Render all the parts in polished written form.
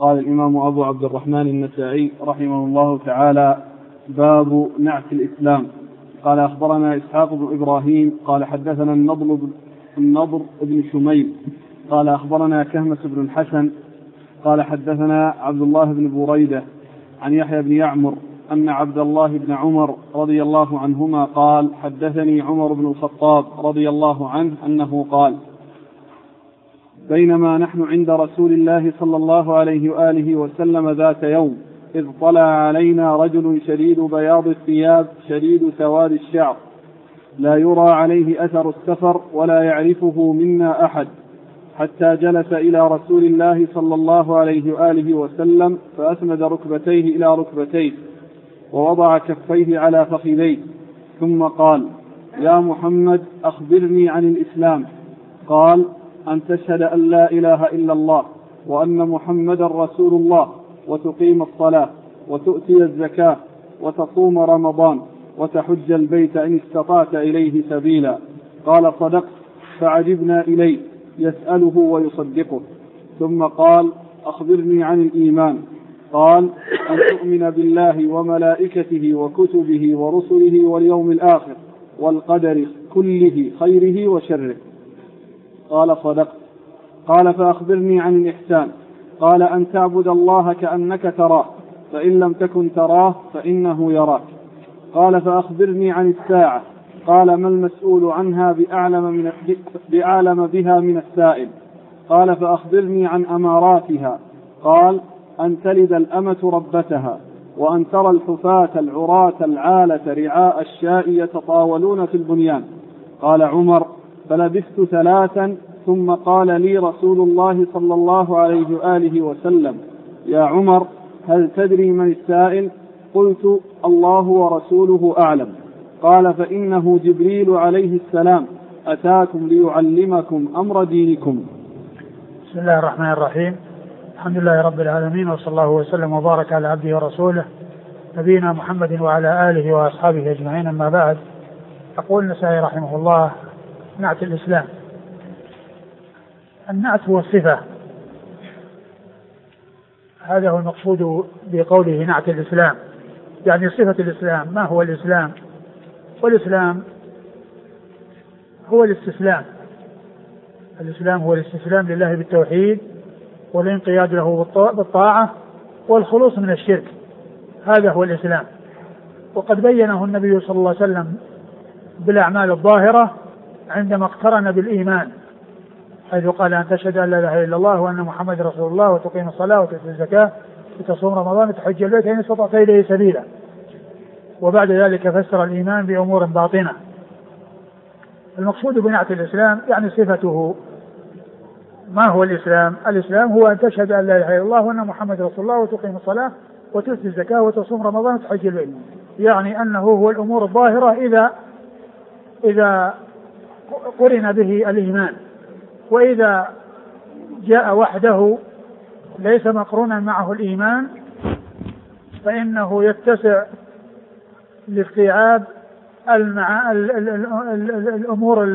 قال الإمام أبو عبد الرحمن النسائي رحمه الله تعالى: باب نعت الإسلام. قال أخبرنا إسحاق بن إبراهيم قال حدثنا النضر بن شميل قال أخبرنا كهمس بن الحسن قال حدثنا عبد الله بن بريدة عن يحيى بن يعمر أن عبد الله بن عمر رضي الله عنهما قال: حدثني عمر بن الخطاب رضي الله عنه أنه قال: بينما نحن عند رسول الله صلى الله عليه وآله وسلم ذات يوم إذ طلع علينا رجل شديد بياض الثياب شديد سواد الشعر لا يرى عليه أثر السفر ولا يعرفه منا أحد، حتى جلس إلى رسول الله صلى الله عليه وآله وسلم فأسند ركبتيه إلى ركبتيه ووضع كفيه على فخذيه ثم قال: يا محمد أخبرني عن الإسلام. قال: أن تشهد أن لا إله إلا الله وأن محمدا رسول الله وتقيم الصلاة وتؤتي الزكاة وتصوم رمضان وتحج البيت إن استطعت إليه سبيلا. قال: صدقت. فعجبنا إليه يسأله ويصدقه. ثم قال: أخبرني عن الإيمان. قال: أن تؤمن بالله وملائكته وكتبه ورسله واليوم الآخر والقدر كله خيره وشره. قال: صدقت. قال: فأخبرني عن الإحسان. قال: أن تعبد الله كأنك تراه فإن لم تكن تراه فإنه يراك. قال: فأخبرني عن الساعة. قال: ما المسؤول عنها بأعلم بها من السائل. قال: فأخبرني عن أماراتها. قال: أن تلد الأمة ربتها وأن ترى الحفاة العراة العالة رعاء الشاء يتطاولون في البنيان. قال عمر: فلبثت 3 ثم قال لي رسول الله صلى الله عليه وآله وسلم: يا عمر هل تدري من السائل؟ قلت: الله ورسوله أعلم. قال: فإنه جبريل عليه السلام أتاكم ليعلمكم أمر دينكم. بسم الله الرحمن الرحيم. الحمد لله رب العالمين، وصلى الله وسلم وبارك على عبده ورسوله نبينا محمد وعلى آله وأصحابه أجمعين. أما بعد، يقول النسائي رحمه الله: نعت الإسلام. النعت هو الصفة، هذا هو المقصود بقوله نعت الإسلام، يعني صفة الإسلام. ما هو الإسلام؟ والإسلام هو الاستسلام. الإسلام هو الاستسلام لله بالتوحيد والانقياد له بالطاعة والخلوص من الشرك، هذا هو الإسلام. وقد بينه النبي صلى الله عليه وسلم بالأعمال الظاهرة عندما اقترن بالإيمان، حيث قال: أن تشهد أن لا إله إلا الله وأن محمد رسول الله وتقيم الصلاة وتؤتي الزكاة وتصوم رمضان وتحج البيت إن استطعت إليه سبيلا. وبعد ذلك فسر الإيمان بأمور باطنة. المقصود بنعت الإسلام يعني صفته. ما هو الإسلام؟ الإسلام هو أن تشهد أن لا إله إلا الله وأن محمد رسول الله وتقيم الصلاة وتؤتي الزكاة وتصوم رمضان وتحج البيت، يعني أنه هو الأمور الظاهرة إذا قرن به الإيمان، وإذا جاء وحده ليس مقرونا معه الإيمان فإنه يتسع لاستيعاب الأمور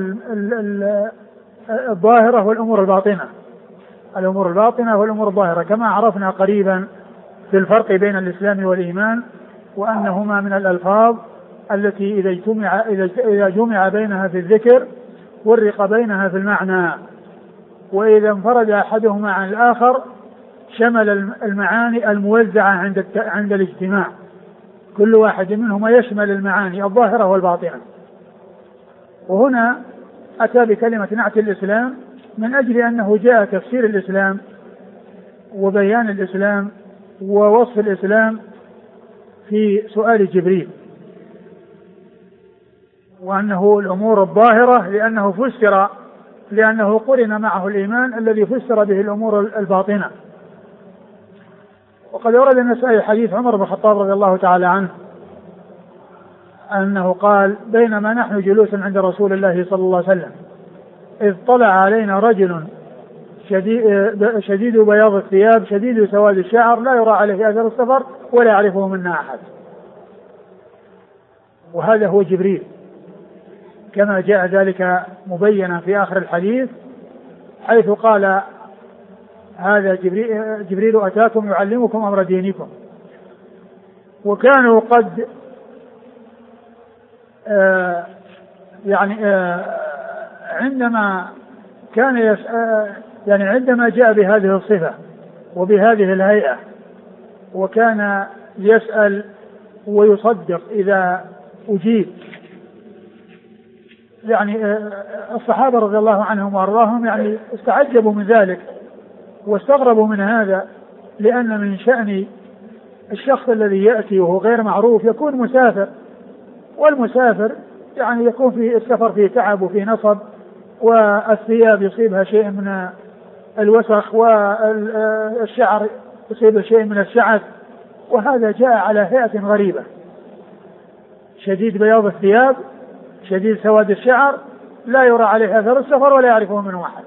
الظاهرة والأمور الباطنة. الأمور الباطنة والأمور الظاهرة، كما عرفنا قريبا في الفرق بين الإسلام والإيمان، وأنهما من الألفاظ التي إذا جمع بينها في الذكر ورق بينها في المعنى، وإذا انفرد أحدهما عن الآخر شمل المعاني الموزعة عند الاجتماع، كل واحد منهما يشمل المعاني الظاهرة والباطنة. وهنا أتى بكلمة نعت الإسلام من أجل أنه جاء تفسير الإسلام وبيان الإسلام ووصف الإسلام في سؤال جبريل، وأنه الأمور الظاهرة لأنه قرن معه الإيمان الذي فسر به الأمور الباطنة. وقد ورد النسائي حديث عمر بن الخطاب رضي الله تعالى عنه أنه قال: بينما نحن جلوس عند رسول الله صلى الله عليه وسلم إذ طلع علينا رجل شديد بياض الثياب شديد سواد الشعر لا يرى عليه أثر السفر ولا يعرفه منا أحد. وهذا هو جبريل كما جاء ذلك مبينا في آخر الحديث، حيث قال هذا جبريل أتاكم يعلمكم أمر دينكم. وكانوا قد عندما كان عندما جاء بهذه الصفة وبهذه الهيئة وكان يسأل ويصدق إذا أجيب، الصحابة رضي الله عنهم وأرضاهم استعجبوا من ذلك واستغربوا من هذا، لأن من شأن الشخص الذي يأتي وهو غير معروف يكون مسافر، والمسافر يكون في السفر فيه تعب وفيه نصب، والثياب يصيبها شيء من الوسخ، والشعر يصيبه شيء من الشعث، وهذا جاء على هيئة غريبة، شديد بياض الثياب، شديد سواد الشعر، لا يرى عليه أثر السفر ولا يعرفه منه أحد،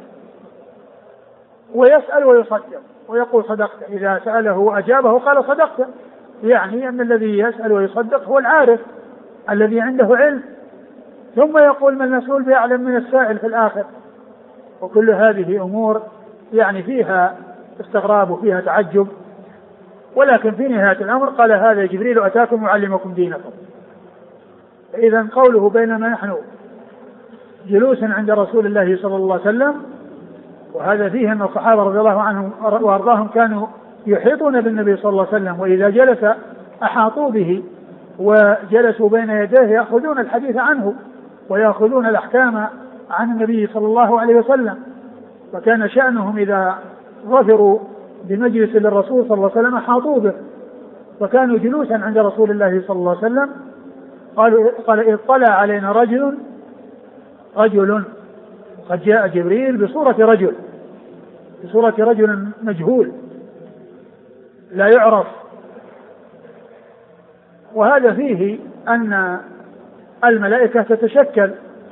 ويسأل ويصدق ويقول صدقت، إذا سأله وأجابه قال صدقت، يعني أن الذي يسأل ويصدق هو العارف الذي عنده علم، ثم يقول ما المسؤول بأعلم من السائل في الآخر. وكل هذه أمور فيها استغراب وفيها تعجب، ولكن في نهاية الأمر قال هذا جبريل أتاكم يعلمكم دينكم. إذن قوله بينما نحن جلوس عند رسول الله صلى الله عليه وسلم، وهذا فيه أن الصحابة رضي الله عنهم وأرضاهم كانوا يحيطون بالنبي صلى الله عليه وسلم، وإذا جلس أحاطوا به وجلسوا بين يديه يأخذون الحديث عنه ويأخذون الأحكام عن النبي صلى الله عليه وسلم، وكان شأنهم إذا ظفروا بمجلس للرسول صلى الله عليه وسلم أحاطوا به، وكانوا جلوسا عند رسول الله صلى الله عليه وسلم. قال اطلع علينا رجل قد جاء جبريل بصورة رجل مجهول لا يعرف. وهذا فيه أن الملائكة تتشكل،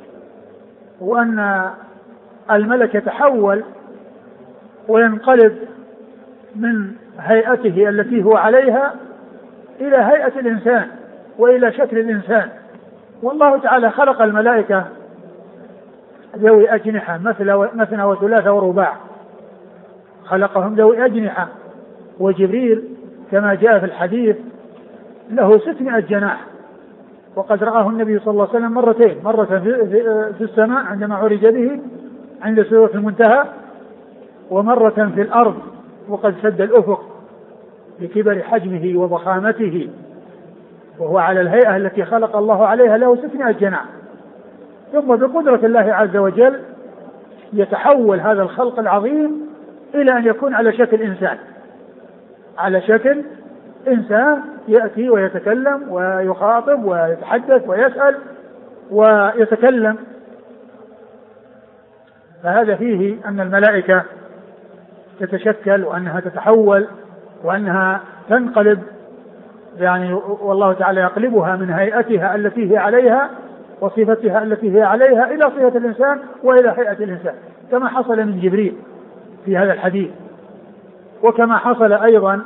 وأن الملك يتحول وينقلب من هيئته التي هو عليها إلى هيئة الإنسان وإلى شكل الإنسان. والله تعالى خلق الملائكة ذوي أجنحة مثنى وثلاثة ورباع، خلقهم ذوي أجنحة، وجبريل كما جاء في الحديث له 600 جناح، وقد رآه النبي صلى الله عليه وسلم مرتين، مرة في السماء عندما عرج به عند سدرة المنتهى، ومرة في الأرض وقد سد الأفق بكبر حجمه وضخامته، وهو على الهيئة التي خلق الله عليها له 600 جناح. ثم بقدرة الله عز وجل يتحول هذا الخلق العظيم إلى أن يكون على شكل إنسان، على شكل إنسان يأتي ويتكلم ويخاطب ويتحدث ويسأل ويتكلم. فهذا فيه أن الملائكة تتشكل وأنها تتحول وأنها تنقلب، والله تعالى يقلبها من هيئتها التي هي عليها وصفتها التي هي عليها إلى صفة الإنسان وإلى هيئة الإنسان، كما حصل من جبريل في هذا الحديث، وكما حصل أيضا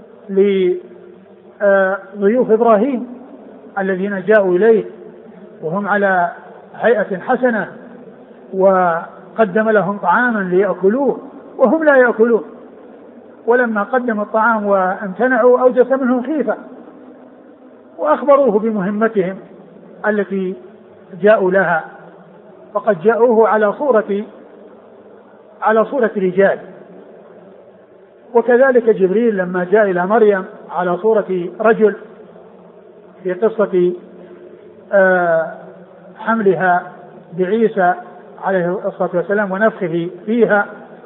لضيوف إبراهيم الذين جاءوا إليه وهم على هيئة حسنة، وقدم لهم طعاما ليأكلوه وهم لا يأكلون، ولما قدم الطعام وامتنعوا أوجس منهم خيفة، وأخبروه بمهمتهم التي جاءوا لها، فقد جاءوه على صورة رجال. وكذلك جبريل لما جاء إلى مريم على صورة رجل في قصة حملها بعيسى عليه الصلاة والسلام ونفخه فيها.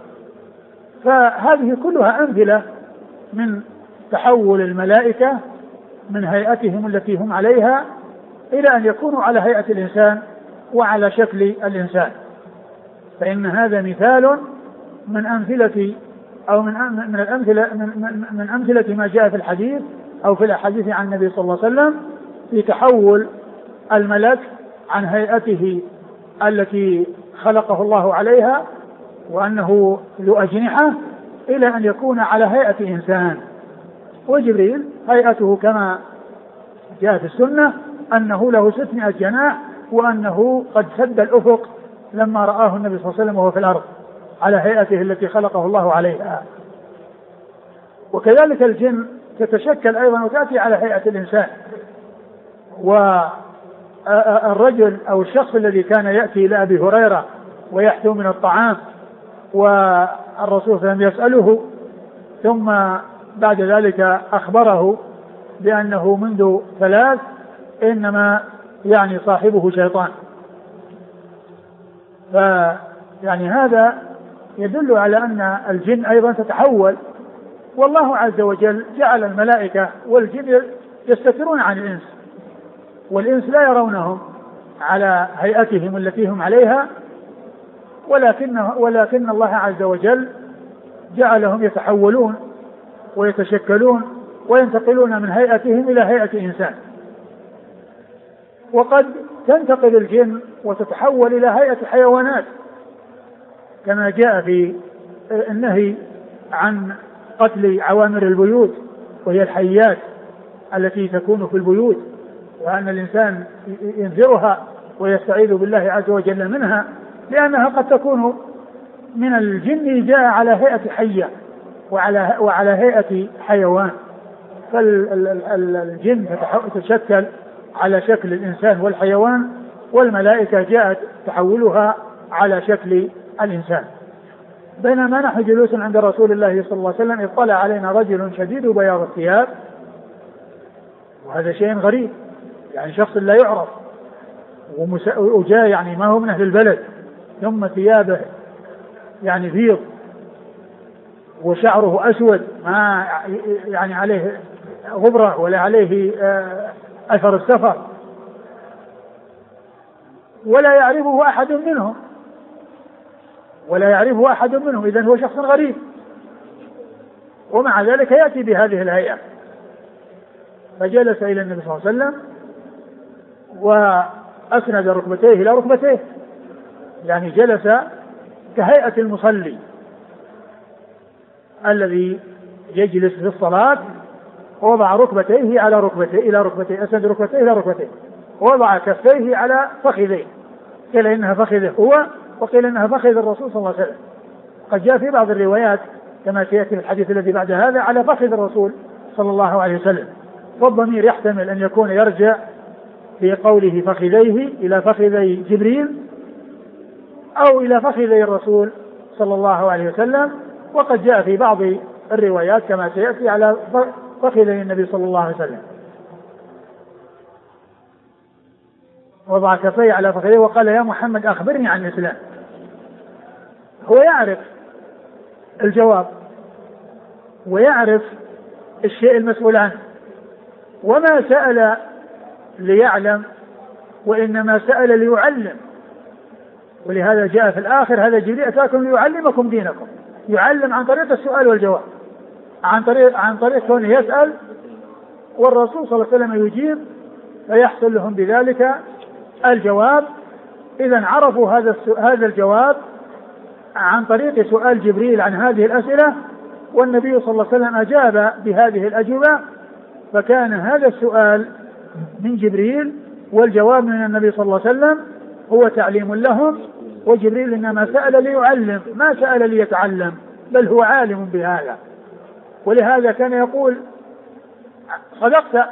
فهذه كلها أمثلة من تحول الملائكة من هيئتهم التي هم عليها إلى أن يكونوا على هيئة الإنسان وعلى شكل الإنسان. فإن هذا مثال من أمثلة أو من أمثلة ما جاء في الحديث أو في الأحاديث عن النبي صلى الله عليه وسلم في تحول الملك عن هيئته التي خلقه الله عليها وأنه ذو أجنحة إلى أن يكون على هيئة إنسان. وجبريل هيئته كما جاء في السنة أنه له 600 جناح، وأنه قد سد الأفق لما رآه النبي صلى الله عليه وسلم وهو في الأرض على هيئته التي خلقه الله عليها. وكذلك الجن تتشكل أيضا وتأتي على هيئة الإنسان. والرجل أو الشخص الذي كان يأتي إلى أبي هريرة ويحثو من الطعام والرسول صلى الله عليه وسلم يسأله، ثم بعد ذلك أخبره بأنه منذ 3 إنما يعني صاحبه شيطان. فيعني هذا يدل على أن الجن أيضا تتحول، والله عز وجل جعل الملائكة والجن يستترون عن الإنس، والإنس لا يرونهم على هيئتهم التي هم عليها، ولكن الله عز وجل جعلهم يتحولون ويتشكلون وينتقلون من هيئتهم إلى هيئة إنسان. وقد تنتقل الجن وتتحول إلى هيئة حيوانات، كما جاء في النهي عن قتل عوامر البيوت وهي الحيات التي تكون في البيوت، وأن الإنسان ينذرها ويستعيذ بالله عز وجل منها، لأنها قد تكون من الجن جاء على هيئة حية وعلى هيئة حيوان. فالجن تتشكل على شكل الإنسان والحيوان، والملائكة جاءت تحولها على شكل الإنسان. بينما نحن جلوس عند رسول الله صلى الله عليه وسلم اطلع علينا رجل شديد بياض الثياب، وهذا شيء غريب، يعني شخص لا يعرف وجاء يعني ما هو من أهل البلد، ثم ثيابه يعني بيض وشعره أسود ما يعني عليه غبرة ولا عليه أثر السفر، ولا يعرفه أحد منهم، إذن هو شخص غريب، ومع ذلك يأتي بهذه الهيئة. فجلس إلى النبي صلى الله عليه وسلم وأسند ركبتيه إلى ركبتيه، يعني جلس كهيئة المصلي الذي يجلس في الصلاة، ووضع ركبتيه على ركبتيه إلى ركبتيه، أسند ركبتيه إلى ركبتيه، ووضع كفيه على فخذيه، قيل إنها فخذه هو وقيل إنها فخذ الرسول صلى الله عليه وسلم. قد جاء في بعض الروايات كما سيأتي في الحديث الذي بعد هذا على فخذ الرسول صلى الله عليه وسلم، والضمير يحتمل أن يكون يرجع في قوله فخذيه إلى فخذي جبريل أو إلى فخذي الرسول صلى الله عليه وسلم. وقد جاء في بعض الروايات كما سيأتي على فخذي النبي صلى الله عليه وسلم، وضع كفيه على فخذيه وقال يا محمد أخبرني عن الإسلام. هو يعرف الجواب ويعرف الشيء المسؤول عنه، وما سأل ليعلم وإنما سأل ليعلم، ولهذا جاء في الآخر هذا جبريل أتاكم ليعلمكم دينكم، يعلم عن طريق السؤال والجواب، عن طريق كونه يسأل والرسول صلى الله عليه وسلم يجيب، فيحصل لهم بذلك الجواب. إذا عرفوا هذا الجواب عن طريق سؤال جبريل عن هذه الأسئلة، والنبي صلى الله عليه وسلم أجاب بهذه الأجوبة، فكان هذا السؤال من جبريل والجواب من النبي صلى الله عليه وسلم هو تعليم لهم، وجبريل إنما سأل ليعلم ما سأل ليتعلم، بل هو عالم بهذا. ولهذا كان يقول صدقت،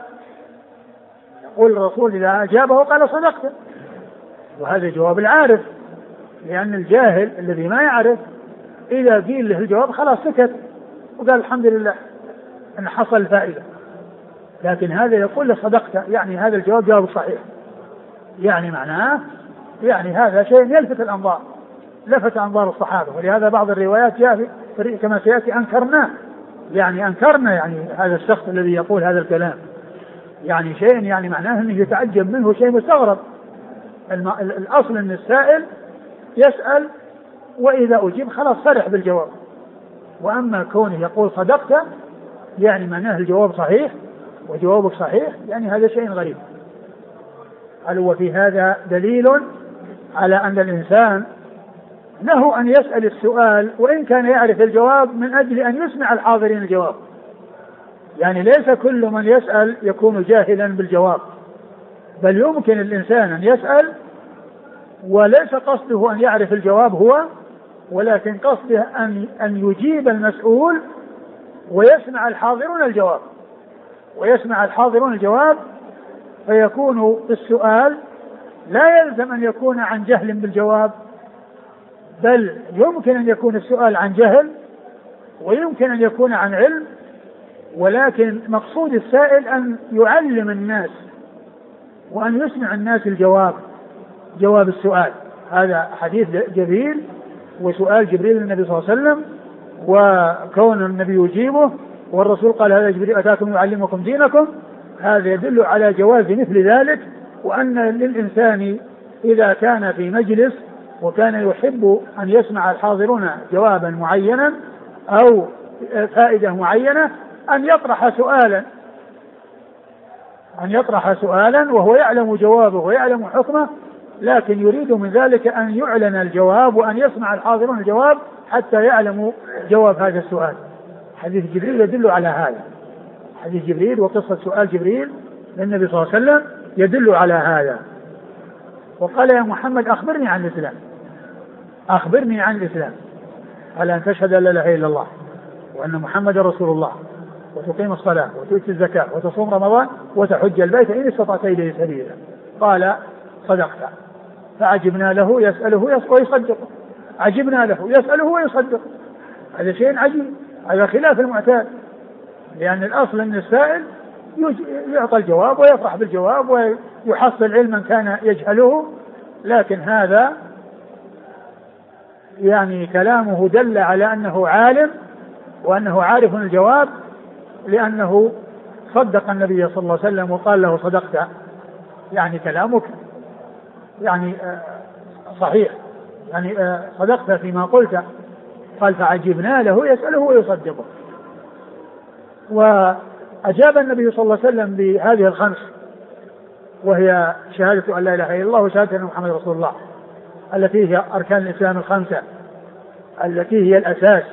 يقول الرسول إذا أجابه قال صدقت، وهذا جواب العارف، لأن الجاهل الذي ما يعرف إذا قيل له الجواب خلاص سكت وقال الحمد لله أن حصل فائدة، لكن هذا يقول له صدقت، يعني هذا الجواب جواب صحيح، يعني معناه يعني هذا شيء يلفت الأنظار، لفت أنظار الصحابة. ولهذا بعض الروايات جاء في كما سيأتي أنكرنا يعني هذا الشخص الذي يقول هذا الكلام، يعني شيء يعني معناه أنه يتعجب منه شيء مستغرب. الأصل أن السائل يسأل وإذا أجيب خلاص صرح بالجواب، وأما كونه يقول صدقت يعني معناه الجواب صحيح وجوابك صحيح، يعني هذا شيء غريب. قال وفي هذا دليل على أن الإنسان له أن يسأل السؤال وإن كان يعرف الجواب من أجل أن يسمع الحاضرين الجواب، يعني ليس كل من يسأل يكون جاهلا بالجواب، بل يمكن الإنسان أن يسأل وليس قصده أن يعرف الجواب هو، ولكن قصده أن يجيب المسؤول ويسمع الحاضرون الجواب فيكون السؤال لا يلزم أن يكون عن جهل بالجواب، بل يمكن أن يكون السؤال عن جهل ويمكن أن يكون عن علم، ولكن مقصود السائل أن يعلم الناس وأن يسمع الناس جواب السؤال. هذا حديث جبريل وسؤال جبريل للنبي صلى الله عليه وسلم، وكون النبي يجيبه والرسول قال هذا جبريل أتاكم يعلمكم دينكم، هذا يدل على جواز مثل ذلك، وأن للإنسان إذا كان في مجلس وكان يحب أن يسمع الحاضرون جوابا معينا أو فائدة معينة أن يطرح سؤالا وهو يعلم جوابه ويعلم حكمه، لكن يريد من ذلك أن يعلن الجواب وأن يسمع الحاضرون الجواب حتى يعلموا جواب هذا السؤال. حديث جبريل يدل على هذا، حديث جبريل وقصة سؤال جبريل للنبي صلى الله عليه وسلم يدل على هذا. وقال يا محمد أخبرني عن الإسلام، قال أن تشهد أن لا إله إلا الله وأن محمد رسول الله وتقيم الصلاة وتؤتي الزكاة وتصوم رمضان وتحج البيت إن استطعت إليه سبيلا. قال صدقت. فعجبنا له يسأله ويصدقه، عجبنا له يسأله ويصدقه، هذا شيء عجيب، هذا خلاف المعتاد، لأن الأصل أن السائل يعطى الجواب ويفرح بالجواب ويحصل علما كان يجهله، لكن هذا يعني كلامه دل على أنه عالم وأنه عارف الجواب، لأنه صدق النبي صلى الله عليه وسلم وقال له صدقت، يعني كلامك يعني صحيح، يعني صدقت فيما قلت. قال فعجبنا له يسأله ويصدقه. وأجاب النبي صلى الله عليه وسلم بهذه الخمس، وهي شهادة أن لا إله إلا الله وشهادة أن محمد رسول الله، التي هي أركان الإسلام الخمسة، التي هي الأساس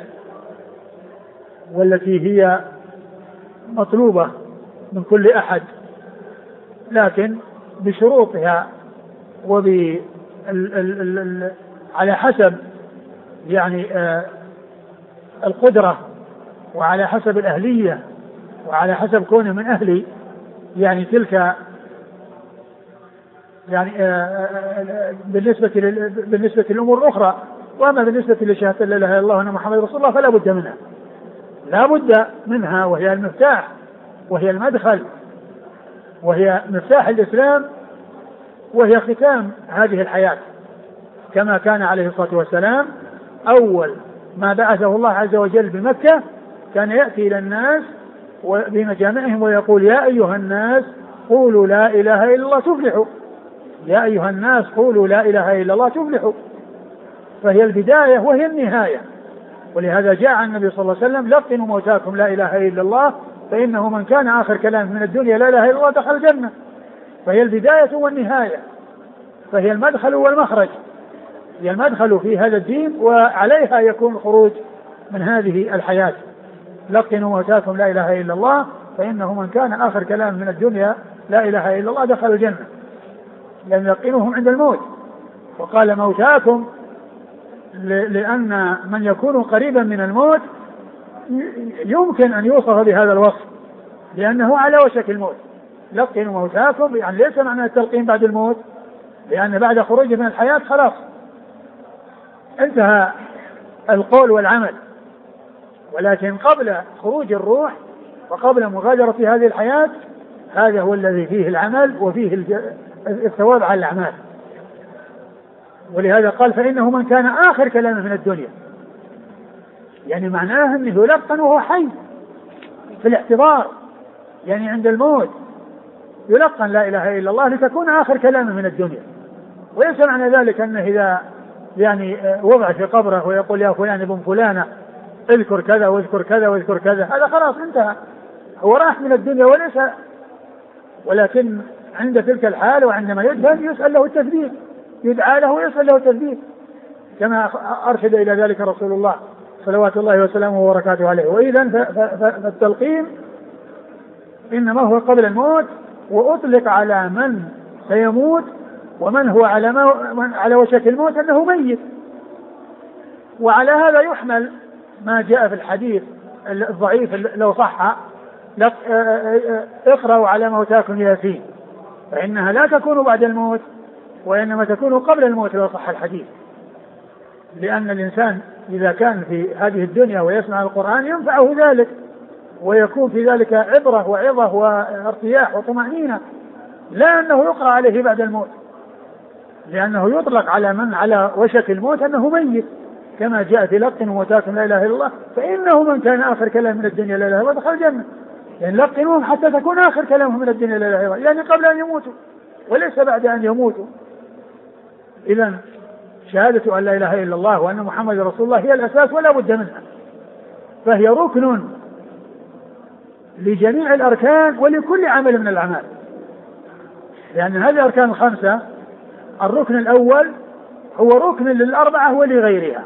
والتي هي مطلوبة من كل أحد، لكن بشروطها على حسب يعني القدرة وعلى حسب الأهلية وعلى حسب كونه من أهل يعني تلك يعني بالنسبة للأمور الأخرى. وأما بالنسبة لشهادة لا إله إلا الله وأن محمد رسول الله فلا بد منها، لا بد منها، وهي المفتاح وهي المدخل وهي مفتاح الإسلام وهي ختام هذه الحياة، كما كان عليه الصلاة والسلام أول ما بعثه الله عز وجل بمكة كان يأتي إلى الناس بمجامعهم ويقول يا أيها الناس قولوا لا إله إلا الله تفلحوا، يا أيها الناس قولوا لا إله إلا الله تفلحوا. فهي البداية وهي النهاية، ولهذا جاء النبي صلى الله عليه وسلم لقنوا موتاكم لا إله إلا الله فإنه من كان آخر كلام من الدنيا لا إله إلا الله دخل الجنة. فهي البداية والنهاية، فهي المدخل والمخرج، هي المدخل في هذا الدين وعليها يكون الخروج من هذه الحياة. لقنوا موتاكم لا إله إلا الله فإنه من كان آخر كلام من الدنيا لا إله إلا الله دخل الجنة، لم يلقنوهم عند الموت. وقال موتاكم لأن من يكون قريبا من الموت يمكن أن يوصف بهذا الوصف لأنه على وشك الموت. لقنوا موتاكم يعني ليس معنى التلقين بعد الموت، لأن بعد خروجه من الحياة خلاص انتهى القول والعمل، ولكن قبل خروج الروح وقبل مغادرة هذه الحياة هذا هو الذي فيه العمل وفيه الثواب على الأعمال. ولهذا قال فإنه من كان آخر كلامه من الدنيا، يعني معناه أنه يلقن وهو حي في الاحتضار، يعني عند الموت يلقن لا إله إلا الله لتكون آخر كلامه من الدنيا. وليس معنى ذلك أنه إذا يعني وضع في قبره ويقول يا فلان ابن فلانة اذكر كذا واذكر كذا واذكر كذا، هذا خلاص انتهى، هو راح من الدنيا وليس. ولكن عند تلك الحال وعندما يدفن يسأل له التثبيت، يدعى له ويسأل له التثبيت، كما أرشد إلى ذلك رسول الله صلوات الله وسلامه وبركاته عليه. وإذن فالتلقين إنما هو قبل الموت، وأطلق على من سيموت ومن هو على وشك الموت أنه ميت، وعلى هذا يحمل ما جاء في الحديث الضعيف لو صح: اقرأوا على موتاكم ياسين، فإنها لا تكون بعد الموت وإنما تكون قبل الموت لو صح الحديث. لأن الإنسان إذا كان في هذه الدنيا ويسمع القرآن ينفعه ذلك، ويكون في ذلك عبرة وعظة وارتياح وطمأنينة، لا أنه يقرأ عليه بعد الموت، لأنه يطلق على من على وشك الموت أنه ميت، كما جاء في لقن وموتاكم لا إله إلا الله فإنه من كان آخر كلام من الدنيا لا إله إلا الله دخل الجنة. يعني لقنوهم حتى تكون آخر كلامهم من الدنيا لا إله إلا الله، يعني قبل أن يموتوا وليس بعد أن يموتوا. إذن شهادة أن لا إله إلا الله وأن محمد رسول الله هي الأساس ولا بد منها، فهي ركن لجميع الأركان ولكل عمل من الأعمال، لأن هذه الأركان الخمسة الركن الأول هو ركن للأربعة ولغيرها،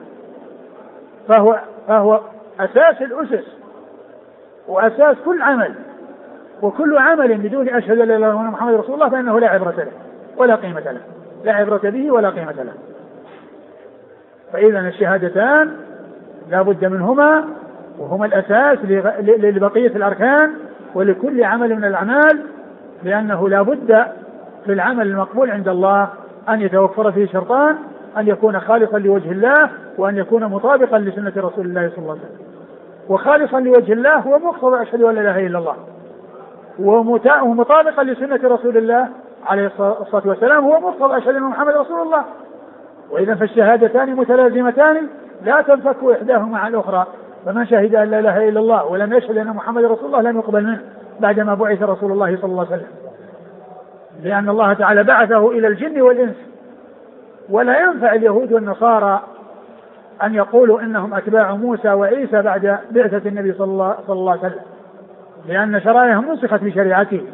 فهو أساس الأسس وأساس كل عمل، وكل عمل بدون أشهد أن لا إله إلا الله وأن محمد رسول الله فإنه لا عبرة له ولا قيمة له، لا عبرة به ولا قيمة له. فإذا الشهادتان لا بد منهما، وهما الأساس لبقية الأركان ولكل عمل من الأعمال، لأنه لا بد في العمل المقبول عند الله أن يتوفر فيه شرطان: أن يكون خالصا لوجه الله، وأن يكون مطابقا لسنة رسول الله صلى الله عليه وسلم. وخالصا لوجه الله هو مقتضى أشهد أن لا إله إلا الله، ومطابقا لسنة رسول الله عليه الصلاة والسلام هو مقتضى أشهد أن محمد رسول الله. وإذا فالشهادتان متلازمتان لا تنفك إحداهما عن الأخرى، فمن شهد أن لا إله إلا الله ولم يشهد أن محمد رسول الله لم يقبل منه بعدما بعث رسول الله صلى الله عليه وسلم، لأن الله تعالى بعثه إلى الجن والإنس. ولا ينفع اليهود والنصارى أن يقولوا إنهم أتباع موسى وعيسى بعد بعثة النبي صلى الله عليه وسلم، لأن شرائعهم نسخت بشريعته.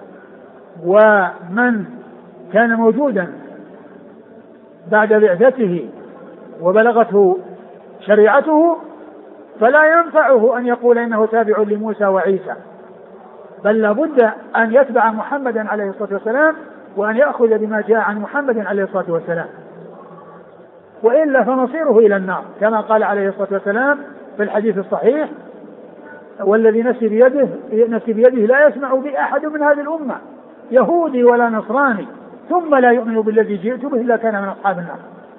ومن كان موجودا بعد بعثته وبلغته شريعته فلا ينفعه أن يقول إنه تابع لموسى وعيسى، بل لابد أن يتبع محمدا عليه الصلاة والسلام وأن يأخذ بما جاء عن محمد عليه الصلاة والسلام، وإلا فنصيره إلى النار، كما قال عليه الصلاة والسلام في الحديث الصحيح: والذي نفسي بيده لا يسمع بي أحد من هذه الأمة يهودي ولا نصراني ثم لا يؤمن بالذي جئت به إلا كان من أصحاب النار.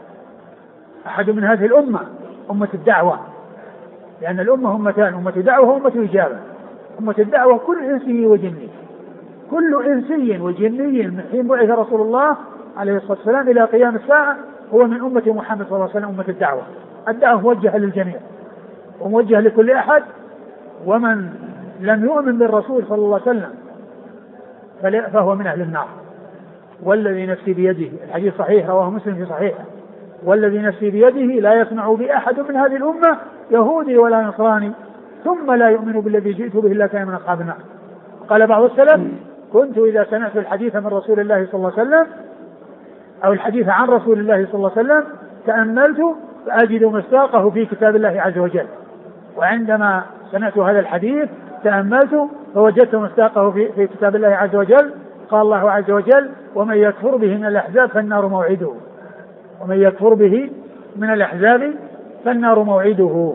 أحد من هذه الأمة، أمة الدعوة، لأن الأمة أمتان: أمة دعوة وأمة إجابة. أمة الدعوة كل إنسي وجني، كل إنسي وجني من حين بعث رسول الله عليه الصلاة والسلام إلى قيام الساعة هو من أمة محمد صلى الله عليه وسلم، أمة الدعوة. الدعوة موجهة للجميع وموجهة لكل أحد، ومن لم يؤمن بالرسول صلى الله عليه وسلم فهو من أهل النار. والذي نفسي بيده، الحديث صحيح رواه مسلم في صحيحه: والذي نفسي بيده لا يسمع بأحد من هذه الأمة يهودي ولا نصراني ثم لا يؤمن بالذي جئت به إلا كان من أصحاب النار. قال بعض السلف: كنت إذا سمعت الحديث من رسول الله صلى الله عليه وسلم أو الحديث عن رسول الله صلى الله عليه وسلم تأملت فأجد مصداقه في كتاب الله عز وجل، وعندما سمعت هذا الحديث تأملت فوجدت مصداقه في كتاب الله عز وجل. قال الله عز وجل: ومن يكفر به من الأحزاب فالنار موعده. ومن يكفر به من الأحزاب فالنار موعده.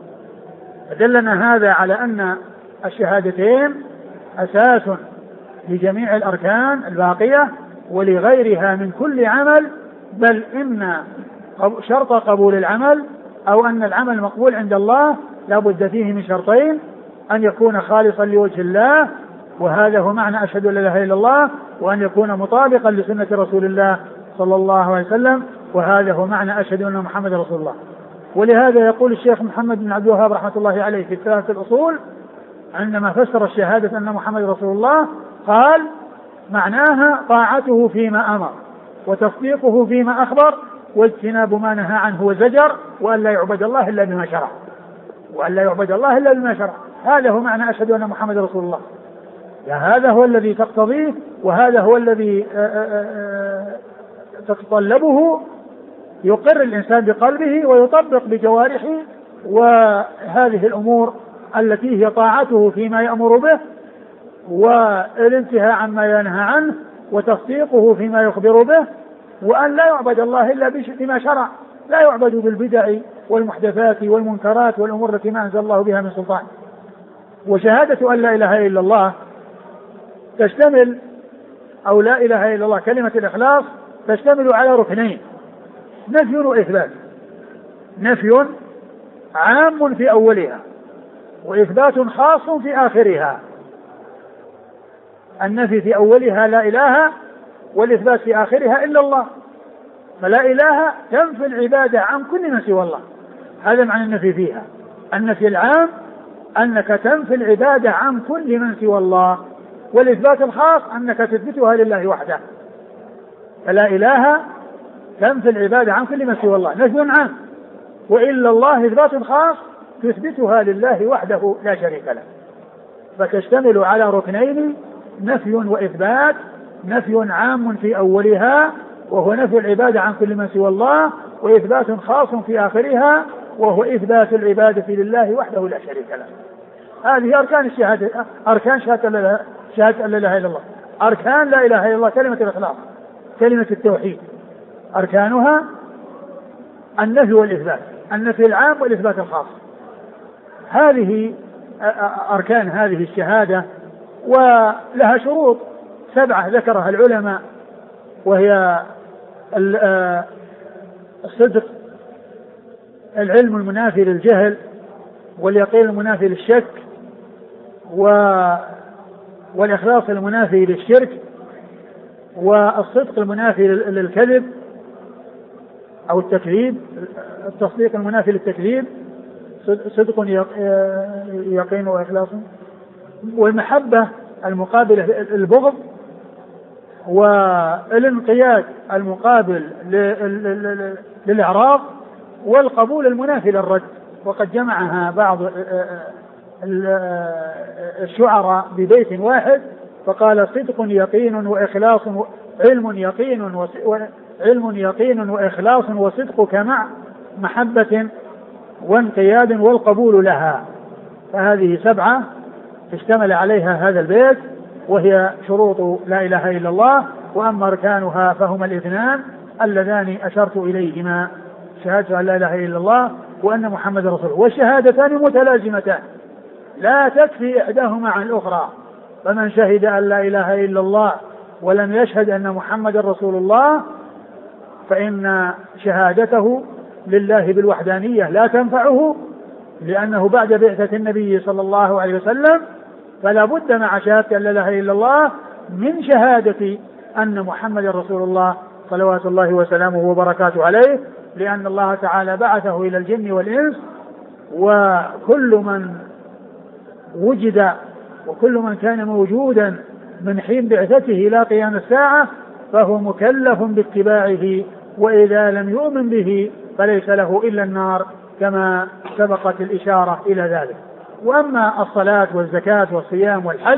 فدلنا هذا على أن الشهادتين أساس لجميع الأركان الباقية ولغيرها من كل عمل، بل إن شرط قبول العمل أو أن العمل مقبول عند الله لا بد فيه من شرطين: أن يكون خالصا لوجه الله، وهذا هو معنى أشهد أن لا إله إلا الله، وأن يكون مطابقا لسنة رسول الله صلى الله عليه وسلم، وهذا هو معنى أشهد أن محمد رسول الله. ولهذا يقول الشيخ محمد بن عبد الوهاب رحمة الله عليه في ثلاثة الأصول عندما فسر الشهادة أن محمد رسول الله قال: معناها طاعته فيما أمر وتصديقه فيما أخبر واجتناب ما نهى عنه وزجر، وأن لا يعبد الله إلا بما شرع، وأن لا يعبد الله إلا بما شرع. هذا هو معنى أشهد أن محمد رسول الله. هذا هو الذي تقتضيه، وهذا هو الذي تتطلبه يقر الإنسان بقلبه ويطبق بجوارحه، وهذه الأمور التي هي طاعته فيما يأمر به والانتهاء عما ينهى عنه وتصديقه فيما يخبر به، وأن لا يعبد الله إلا بما شرع، لا يعبد بالبدع والمحدثات والمنكرات والأمور التي ما أنزل الله بها من سلطان. وشهادة أن لا إله إلا الله تشتمل، أو لا إله إلا الله كلمة الإخلاص تشتمل على ركنين: نفي وإثبات. نفي عام في أولها، وإثبات خاص في آخرها. النفي في أولها لا إله، والإثبات في آخرها إلا الله. فلا إله تنفي العبادة عن كل من سوى الله، هذا معنى النفي فيها. النفي العام أنك تنفي العبادة عن كل من سوى الله، والإثبات الخاص أنك تثبتها لله وحده. فلا إله تنفي العبادة عن كل من سوى الله، نفي عام، وإلا الله إثبات خاص تثبتها لله وحده لا شريك له. فتشتمل على ركنين: نفي وإثبات. نفي عام في أولها وهو نفي العبادة عن كل من سوى الله، وإثبات خاص في آخرها وهو إثبات العبادة لله وحده لا شريك له. هذه أركان الشهادة، أركان شهادة أن لا إله إلا الله. أركان لا إله إلا الله كلمة الإخلاص، كلمة التوحيد، أركانها النفي والإثبات، النفي العام والإثبات الخاص. هذه أركان هذه الشهادة، ولها شروط 7 ذكرها العلماء، وهي الصدق، العلم المنافي للجهل، واليقين المنافي للشك، والإخلاص المنافي للشرك، والصدق المنافي للكذب أو التكذيب، التصديق المنافي للتكذيب، صدق يقين وإخلاص، والمحبة المقابلة للبغض، والانقياد المقابل للإعراض، والقبول المنافي للرد. وقد جمعها بعض الشعراء ببيت واحد فقال: صدق يقين وإخلاص، علم يقين وإخلاص وصدقك مع محبة وانقياد والقبول لها. فهذه 7 اشتمل عليها هذا البيت، وهي شروط لا إله إلا الله. وأما أركانها فهما 2 اللذان أشرت إليهما: شهادة أن لا إله إلا الله وأن محمد رسول الله. والشهادتان متلازمتان لا تكفي إحداهما عن الأخرى، فمن شهد أن لا إله إلا الله ولم يشهد أن محمد رسول الله فإن شهادته لله بالوحدانية لا تنفعه، لأنه بعد بعثة النبي صلى الله عليه وسلم فلا بد مع شهادة أن لا إله إلا الله من شهادة أن محمد رسول الله صلوات الله وسلامه وبركاته عليه، لأن الله تعالى بعثه إلى الجن والإنس، وكل من وجد وكل من كان موجودا من حين بعثته إلى قيام الساعة فهو مكلف باتباعه، وإذا لم يؤمن به فليس له إلا النار، كما سبقت الإشارة إلى ذلك. وأما الصلاة والزكاة والصيام والحج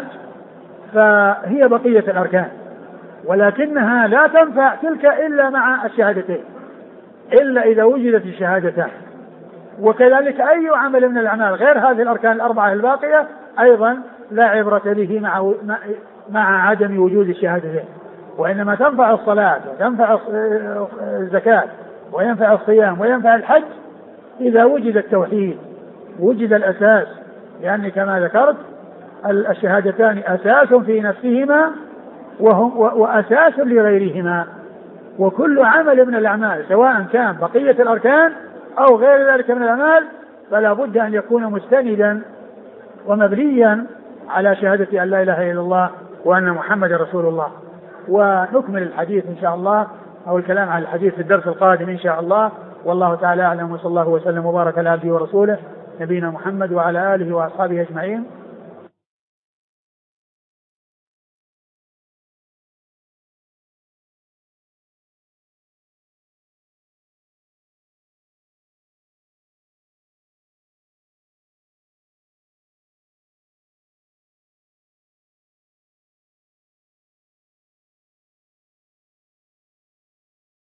فهي بقية الأركان، ولكنها لا تنفع تلك إلا مع الشهادتين، إلا إذا وجدت الشهادتان. وكذلك أي عمل من الأعمال غير هذه الأركان ال4 الباقية أيضا لا عبرة به مع عدم وجود الشهادتين، وإنما تنفع الصلاة وتنفع الزكاة وينفع الصيام وينفع الحج إذا وجد التوحيد، وجد الأساس، لأن كما ذكرت الشهادتان أساس في نفسهما وأساس لغيرهما. وكل عمل من الأعمال سواء كان بقية الأركان أو غير ذلك من الأعمال فلا بد أن يكون مستندا ومبنيا على شهادة أن لا إله إلا الله وأن محمد رسول الله. ونكمل الحديث إن شاء الله، أو الكلام عن الحديث في الدرس القادم إن شاء الله، والله تعالى أعلم، وصلى الله وسلم وبارك على عبده ورسوله نبينا محمد وعلى آله وأصحابه أجمعين.